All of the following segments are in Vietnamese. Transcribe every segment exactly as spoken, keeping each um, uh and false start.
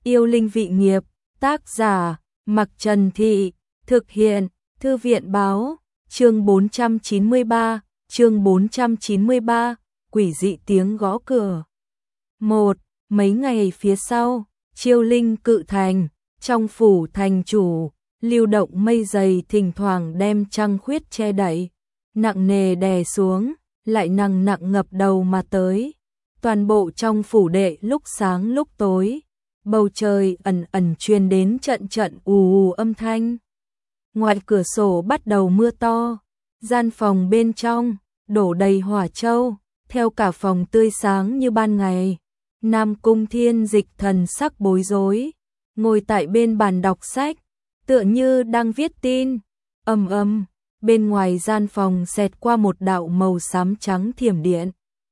Yêu linh vị nghiệp, tác giả, Mặc Trần Thị, thực hiện, Thư viện báo, chương bốn trăm chín mươi ba, chương bốn trăm chín mươi ba, quỷ dị tiếng gõ cửa. Một, mấy ngày phía sau, Chiêu Linh Cự Thành, trong phủ thành chủ, lưu động mây dày thỉnh thoảng đem trăng khuyết che đậy, nặng nề đè xuống, lại nặng nặng ngập đầu mà tới. Toàn bộ trong phủ đệ lúc sáng lúc tối, bầu trời ẩn ẩn truyền đến trận trận ù ù âm thanh. Ngoài cửa sổ bắt đầu mưa to, gian phòng bên trong đổ đầy hỏa châu, theo cả phòng tươi sáng như ban ngày. Nam Cung Thiên Dịch thần sắc bối rối, ngồi tại bên bàn đọc sách, tựa như đang viết tin. Ầm ầm, bên ngoài gian phòng xẹt qua một đạo màu xám trắng thiểm điện.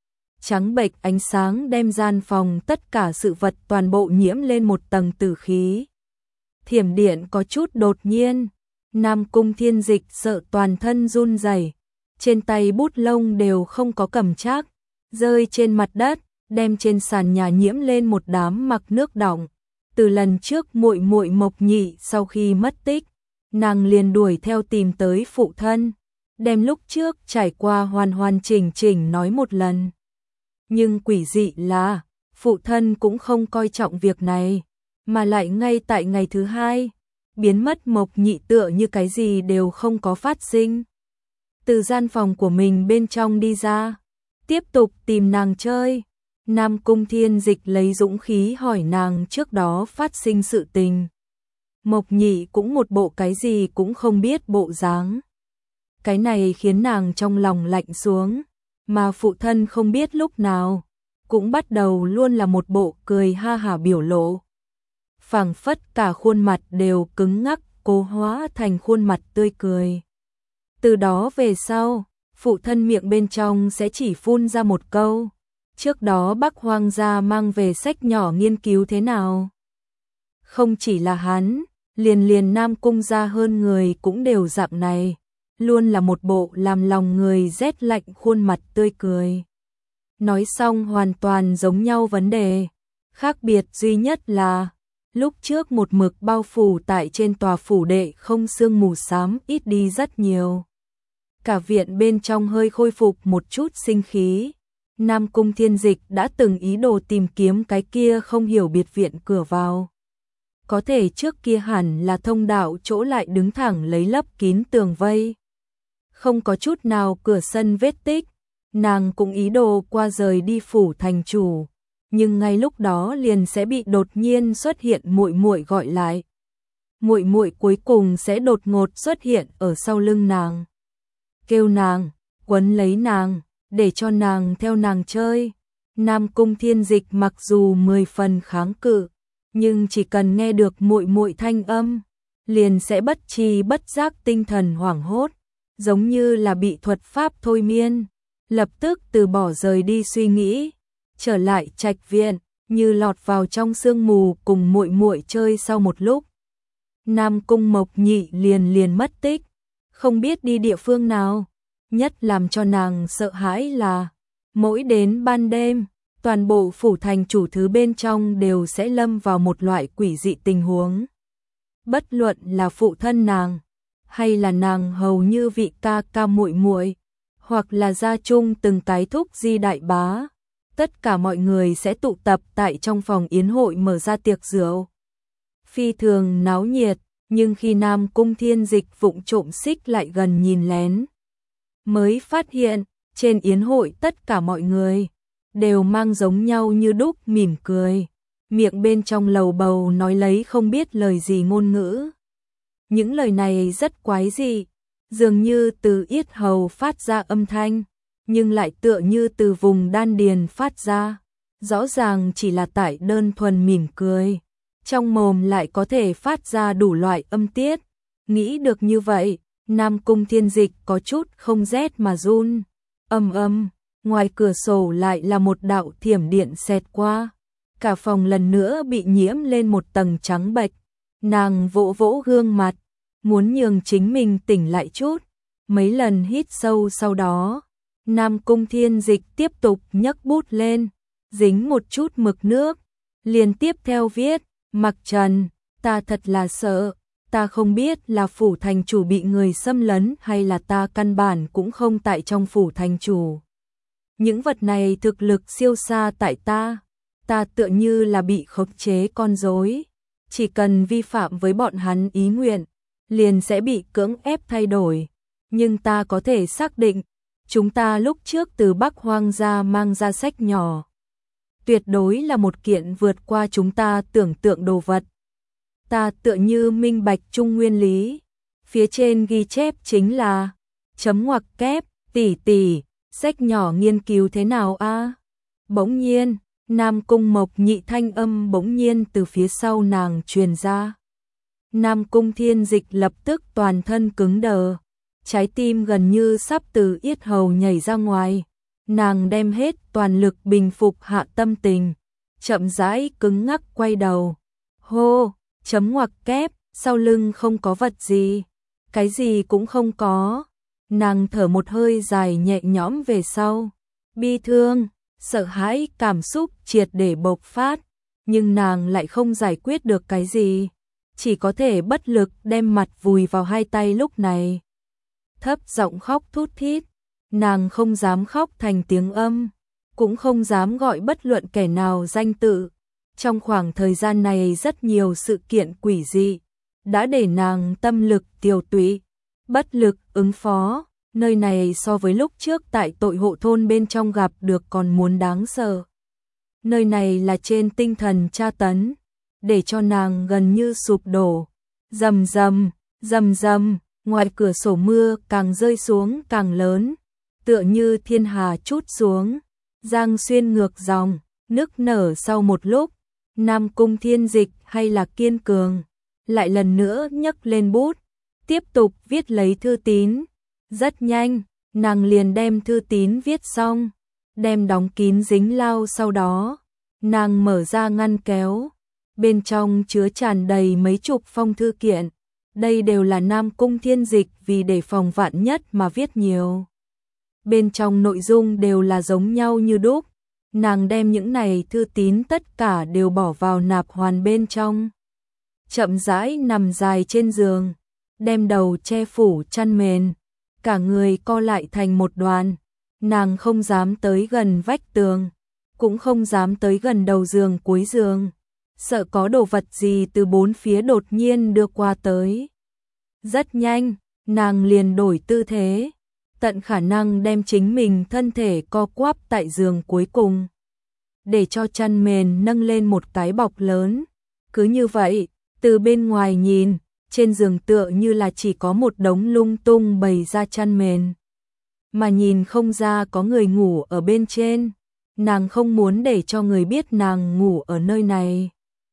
Trắng bệch ánh sáng đem gian phòng tất cả sự vật toàn bộ nhiễm lên một tầng tử khí. Thiểm điện có chút đột nhiên, Nam Cung Thiên Dịch sợ toàn thân run rẩy, trên tay bút lông đều không có cầm chắc, rơi trên mặt đất, đem trên sàn nhà nhiễm lên một đám mặc nước đọng. Từ lần trước muội muội Mộc Nhị sau khi mất tích, nàng liền đuổi theo tìm tới phụ thân, đem lúc trước trải qua hoàn hoàn chỉnh chỉnh nói một lần. Nhưng quỷ dị là, phụ thân cũng không coi trọng việc này, mà lại ngay tại ngày thứ hai, biến mất Mộc Nhị tựa như cái gì đều không có phát sinh. Từ gian phòng của mình bên trong đi ra, tiếp tục tìm nàng chơi. Nam Cung Thiên Dịch lấy dũng khí hỏi nàng trước đó phát sinh sự tình. Mộc Nhị cũng một bộ cái gì cũng không biết bộ dáng. Cái này khiến nàng trong lòng lạnh xuống, mà phụ thân không biết lúc nào, cũng bắt đầu luôn là một bộ cười ha hả biểu lộ. Phảng phất cả khuôn mặt đều cứng ngắc, cố hóa thành khuôn mặt tươi cười. Từ đó về sau, phụ thân miệng bên trong sẽ chỉ phun ra một câu. Trước đó Bắc Hoang gia mang về sách nhỏ nghiên cứu thế nào? Không chỉ là hắn, liền liền Nam Cung gia hơn người cũng đều dạng này, luôn là một bộ làm lòng người rét lạnh khuôn mặt tươi cười. Nói xong hoàn toàn giống nhau vấn đề, khác biệt duy nhất là lúc trước một mực bao phủ tại trên tòa phủ đệ không sương mù xám ít đi rất nhiều. Cả viện bên trong hơi khôi phục một chút sinh khí. Nam Cung Thiên Dịch đã từng ý đồ tìm kiếm cái kia không hiểu biệt viện cửa vào. Có thể trước kia hẳn là thông đạo chỗ lại đứng thẳng lấy lấp kín tường vây. Không có chút nào cửa sân vết tích, nàng cũng ý đồ qua rời đi phủ thành chủ, nhưng ngay lúc đó liền sẽ bị đột nhiên xuất hiện muội muội gọi lại. Muội muội cuối cùng sẽ đột ngột xuất hiện ở sau lưng nàng, kêu nàng, quấn lấy nàng, để cho nàng theo nàng chơi. Nam Cung Thiên Dịch mặc dù mười phần kháng cự, nhưng chỉ cần nghe được muội muội thanh âm, liền sẽ bất tri bất giác tinh thần hoảng hốt, giống như là bị thuật pháp thôi miên, lập tức từ bỏ rời đi suy nghĩ, trở lại trạch viện, như lọt vào trong sương mù cùng muội muội chơi sau một lúc. Nam Cung Mộc Nhị liền liền mất tích, không biết đi địa phương nào. Nhất làm cho nàng sợ hãi là, mỗi đến ban đêm, toàn bộ phủ thành chủ thứ bên trong đều sẽ lâm vào một loại quỷ dị tình huống. Bất luận là phụ thân nàng, hay là nàng hầu như vị ca ca muội muội, hoặc là gia chung từng cái thúc di đại bá, tất cả mọi người sẽ tụ tập tại trong phòng yến hội mở ra tiệc rượu. Phi thường náo nhiệt, nhưng khi Nam Cung Thiên Dịch vụng trộm xích lại gần nhìn lén, mới phát hiện, trên yến hội tất cả mọi người đều mang giống nhau như đúc mỉm cười, miệng bên trong lầu bầu nói lấy không biết lời gì ngôn ngữ. Những lời này rất quái dị, dường như từ yết hầu phát ra âm thanh, nhưng lại tựa như từ vùng đan điền phát ra, rõ ràng chỉ là tại đơn thuần mỉm cười, trong mồm lại có thể phát ra đủ loại âm tiết. Nghĩ được như vậy, Nam Cung Thiên Dịch có chút không rét mà run. Ầm ầm, ngoài cửa sổ lại là một đạo thiểm điện xẹt qua, cả phòng lần nữa bị nhiễm lên một tầng trắng bệch. Nàng vỗ vỗ gương mặt, muốn nhường chính mình tỉnh lại chút. Mấy lần hít sâu sau đó, Nam Cung Thiên Dịch tiếp tục nhấc bút lên, dính một chút mực nước, liền tiếp theo viết, Mặc Trần, ta thật là sợ, ta không biết là phủ thành chủ bị người xâm lấn hay là ta căn bản cũng không tại trong phủ thành chủ. Những vật này thực lực siêu xa tại ta, ta tựa như là bị khống chế con rối, chỉ cần vi phạm với bọn hắn ý nguyện, liền sẽ bị cưỡng ép thay đổi. Nhưng ta có thể xác định, chúng ta lúc trước từ Bắc Hoang gia mang ra sách nhỏ. Tuyệt đối là một kiện vượt qua chúng ta tưởng tượng đồ vật. Ta tựa như minh bạch trung nguyên lý. Phía trên ghi chép chính là chấm ngoặc kép, tỷ tỷ, sách nhỏ nghiên cứu thế nào a? Bỗng nhiên, Nam Cung Mộc Nhị thanh âm bỗng nhiên từ phía sau nàng truyền ra. Nam Cung Thiên Dịch lập tức toàn thân cứng đờ, trái tim gần như sắp từ yết hầu nhảy ra ngoài. Nàng đem hết toàn lực bình phục hạ tâm tình, chậm rãi cứng ngắc quay đầu. Hô, chấm ngoặc kép, sau lưng không có vật gì, cái gì cũng không có. Nàng thở một hơi dài nhẹ nhõm về sau, bi thương, sợ hãi cảm xúc triệt để bộc phát, nhưng nàng lại không giải quyết được cái gì, chỉ có thể bất lực đem mặt vùi vào hai tay lúc này. Thấp giọng khóc thút thít, nàng không dám khóc thành tiếng âm, cũng không dám gọi bất luận kẻ nào danh tự. Trong khoảng thời gian này rất nhiều sự kiện quỷ dị đã để nàng tâm lực tiều tụy, bất lực ứng phó. Nơi này so với lúc trước tại tội hộ thôn bên trong gặp được còn muốn đáng sợ. Nơi này là trên tinh thần tra tấn, để cho nàng gần như sụp đổ. Rầm rầm, rầm rầm, ngoài cửa sổ mưa càng rơi xuống càng lớn, tựa như thiên hà trút xuống. Giang Xuyên ngược dòng, nức nở sau một lúc. Nam Cung Thiên Dịch hay là kiên cường, lại lần nữa nhấc lên bút, tiếp tục viết lấy thư tín. Rất nhanh, nàng liền đem thư tín viết xong, đem đóng kín dính lao. Sau đó, nàng mở ra ngăn kéo, bên trong chứa tràn đầy mấy chục phong thư kiện. Đây đều là Nam Cung Thiên Dịch vì để phòng vạn nhất mà viết nhiều. Bên trong nội dung đều là giống nhau như đúc. Nàng đem những này thư tín tất cả đều bỏ vào nạp hoàn bên trong. Chậm rãi nằm dài trên giường, đem đầu che phủ chăn mền, cả người co lại thành một đoàn. Nàng không dám tới gần vách tường, cũng không dám tới gần đầu giường cuối giường, sợ có đồ vật gì từ bốn phía đột nhiên đưa qua tới. Rất nhanh, nàng liền đổi tư thế, tận khả năng đem chính mình thân thể co quắp tại giường cuối cùng, để cho chăn mền nâng lên một cái bọc lớn. Cứ như vậy, từ bên ngoài nhìn, trên giường tựa như là chỉ có một đống lung tung bày ra chăn mền, mà nhìn không ra có người ngủ ở bên trên. Nàng không muốn để cho người biết nàng ngủ ở nơi này,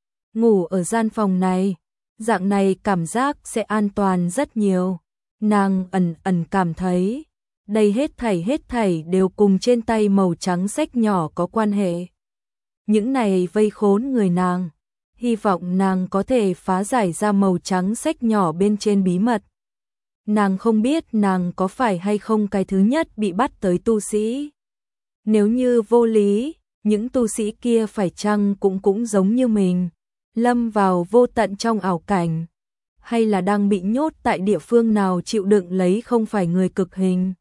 ngủ ở gian phòng này, dạng này cảm giác sẽ an toàn rất nhiều. Nàng ẩn ẩn cảm thấy, đây hết thảy hết thảy đều cùng trên tay màu trắng sách nhỏ có quan hệ. Những này vây khốn người nàng, hy vọng nàng có thể phá giải ra màu trắng sách nhỏ bên trên bí mật. Nàng không biết nàng có phải hay không cái thứ nhất bị bắt tới tu sĩ. Nếu như vô lý, những tu sĩ kia phải chăng cũng cũng giống như mình, lâm vào vô tận trong ảo cảnh, hay là đang bị nhốt tại địa phương nào chịu đựng lấy không phải người cực hình,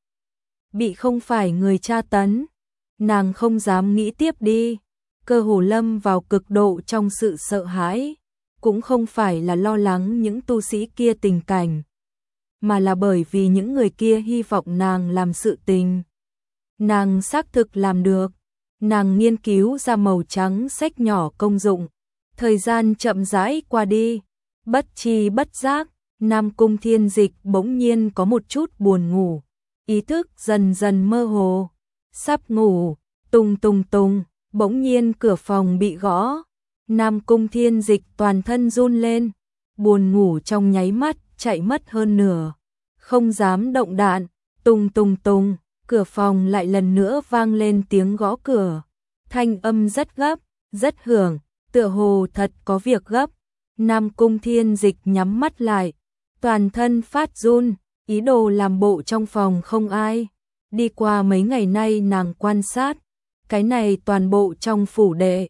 bị không phải người tra tấn. Nàng không dám nghĩ tiếp đi, cơ hồ lâm vào cực độ trong sự sợ hãi, cũng không phải là lo lắng những tu sĩ kia tình cảnh, mà là bởi vì những người kia hy vọng nàng làm sự tình. Nàng xác thực làm được, nàng nghiên cứu ra màu trắng sách nhỏ công dụng. Thời gian chậm rãi qua đi, bất tri bất giác, Nam Cung Thiên Dịch bỗng nhiên có một chút buồn ngủ, ý thức dần dần mơ hồ, sắp ngủ. Tung tung tung, bỗng nhiên cửa phòng bị gõ. Nam Cung Thiên Dịch toàn thân run lên, buồn ngủ trong nháy mắt chạy mất hơn nửa, không dám động đạn. Tung tung tung, cửa phòng lại lần nữa vang lên tiếng gõ cửa, thanh âm rất gấp, rất hưởng, tựa hồ thật có việc gấp. Nam Cung Thiên Dịch nhắm mắt lại, toàn thân phát run, ý đồ làm bộ trong phòng không ai. Đi qua mấy ngày nay nàng quan sát, cái này toàn bộ trong phủ đệ,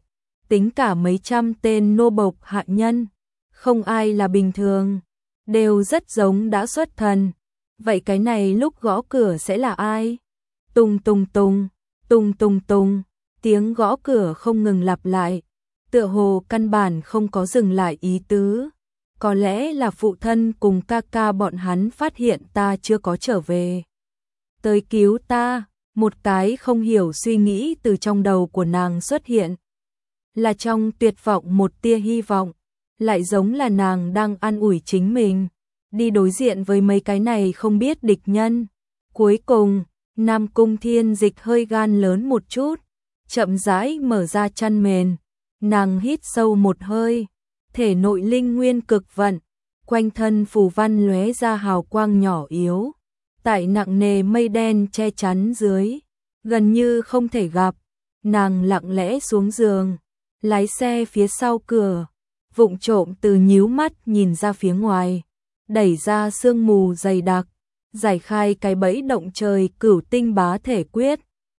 tính cả mấy trăm tên nô bộc hạ nhân, không ai là bình thường, đều rất giống đã xuất thần. Vậy cái này lúc gõ cửa sẽ là ai? Tùng tùng tùng, tùng tùng tùng, tiếng gõ cửa không ngừng lặp lại, tựa hồ căn bản không có dừng lại ý tứ. Có lẽ là phụ thân cùng ca ca bọn hắn phát hiện ta chưa có trở về, tới cứu ta. Một cái không hiểu suy nghĩ từ trong đầu của nàng xuất hiện, là trong tuyệt vọng một tia hy vọng, lại giống là nàng đang an ủi chính mình, đi đối diện với mấy cái này không biết địch nhân. Cuối cùng, Nam Cung Thiên Dịch hơi gan lớn một chút, chậm rãi mở ra chăn mền, nàng hít sâu một hơi, thể nội linh nguyên cực vận, quanh thân phù văn lóe ra hào quang nhỏ yếu, tại nặng nề mây đen che chắn dưới, gần như không thể gặp. Nàng lặng lẽ xuống giường, lái xe phía sau cửa, vụng trộm từ nhíu mắt nhìn ra phía ngoài, đẩy ra sương mù dày đặc, giải khai cái bẫy động trời cửu tinh bá thể quyết,